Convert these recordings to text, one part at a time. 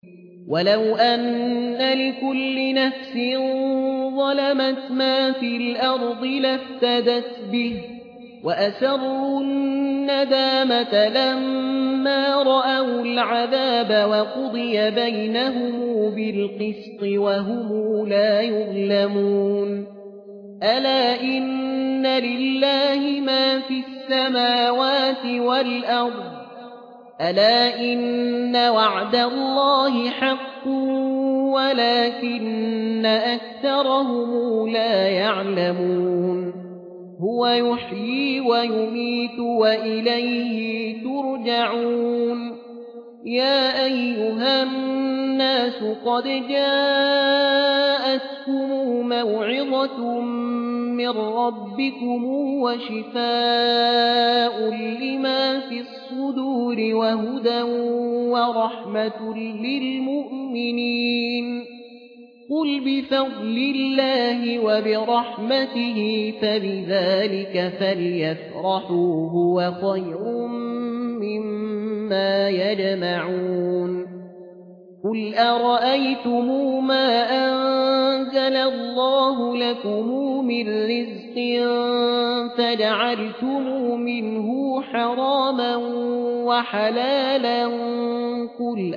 ولو أن لكل نفس ظلمت ما في الأرض لافتدت به وأسروا الندامة لما رأوا العذاب وقضي بينهم بالقسط وهم لا يظلمون ألا إن لله ما في السماوات والأرض ألا إن وعد الله حق ولكن أكثرهم لا يعلمون هو يحيي ويميت وإليه ترجعون يا أيها الناس قد جاءتكم موعظة من ربكم وشفاء لما في الصدور وهدى ورحمة للمؤمنين قل بفضل الله وبرحمته فبذلك فليفرحوا هو خير مما يجمعون قل أرأيتم ما أنزل الله لكم من رزق فجعلتم منه حراما وحلالا قل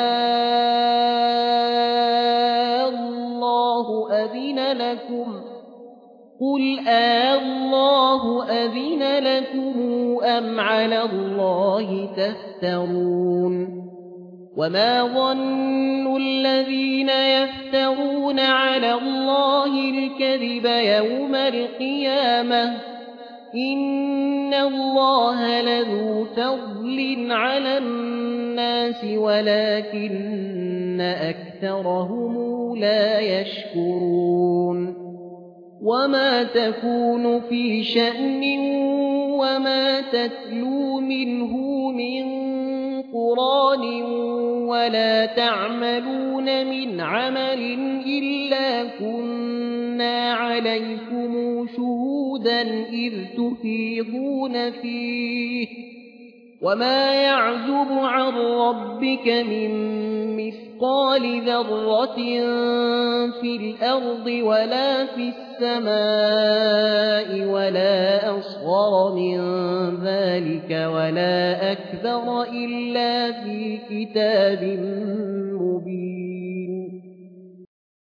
الله أذن لكم أم على الله تفترون وما ظن الذين يفترون على الله الكذب يوم القيامة إن الله لذو فضل على الناس ولكن أكثرهم لا يشكرون وما تكون في شأن وما تتلو منه من قرآن ولا تعملون من عمل إلا كنا عليكم شهودا إذ تفيضون فيه وما يعزب عن ربك من مثقال ذرة في الأرض ولا في السماء ولا أصغر من ذلك ولا أكبر إلا في كتاب